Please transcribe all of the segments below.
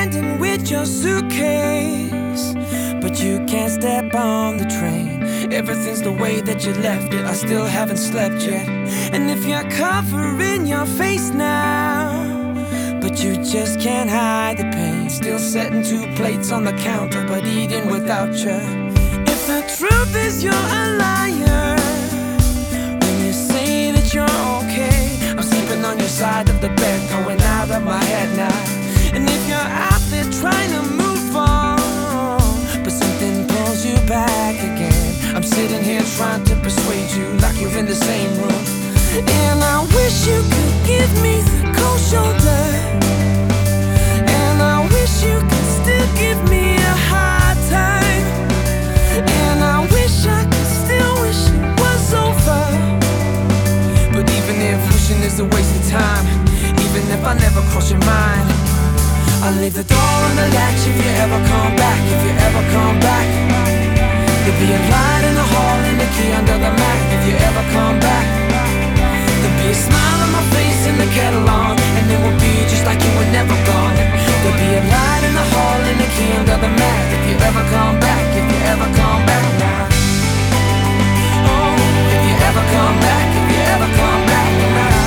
standing with your suitcase, but you can't step on the train. Everything's the way that you left it. I still haven't slept yet. And if you're covering your face now, but you just can't hide the pain, still setting 2 plates on the counter, but eating without you. If the truth is you're a liar when you say that you're okay, I'm sleeping on your side of the bed, going out of my head now. And if you're out there trying to move on, but something pulls you back again, I'm sitting here trying to persuade you like you're in the same room. And I wish you could give me the cold shoulder, and I wish you could still give me a hard time, and I wish I could still wish it was over. But even if wishing is a waste of time, even if I never cross your mind, I'll leave the door on the latch if you ever come back, if you ever come back. There'll be a light in the hall and a key under the mat if you ever come back. There'll be a smile on my face and the kettle on, and it will be just like you were never gone. There'll be a light in the hall and a key under the mat if you ever come back, if you ever come back now. Oh, if you ever come back, if you ever come back now.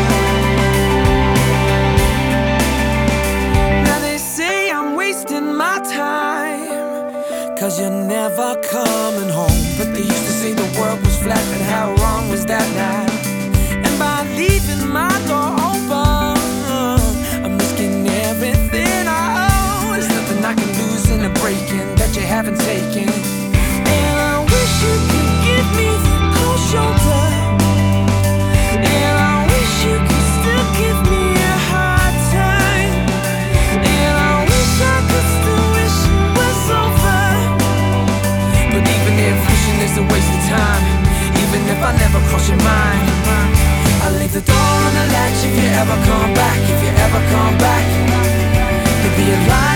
Now they say I'm wasting my time, 'cause you're never coming home. But they used to say the world was flat, and how wrong was that now? And by leaving my door open, I'm risking everything I owe. There's nothing I can lose in a break-in that you haven't taken. And I wish you could give me the cold shoulder, and I wish you could still give me a hard time, and I wish I could still wish it was over. But even if wishing is a waste of time, even if I never cross your mind, I'll leave the door on the latch if you ever come back, if you ever come back. There'll be a light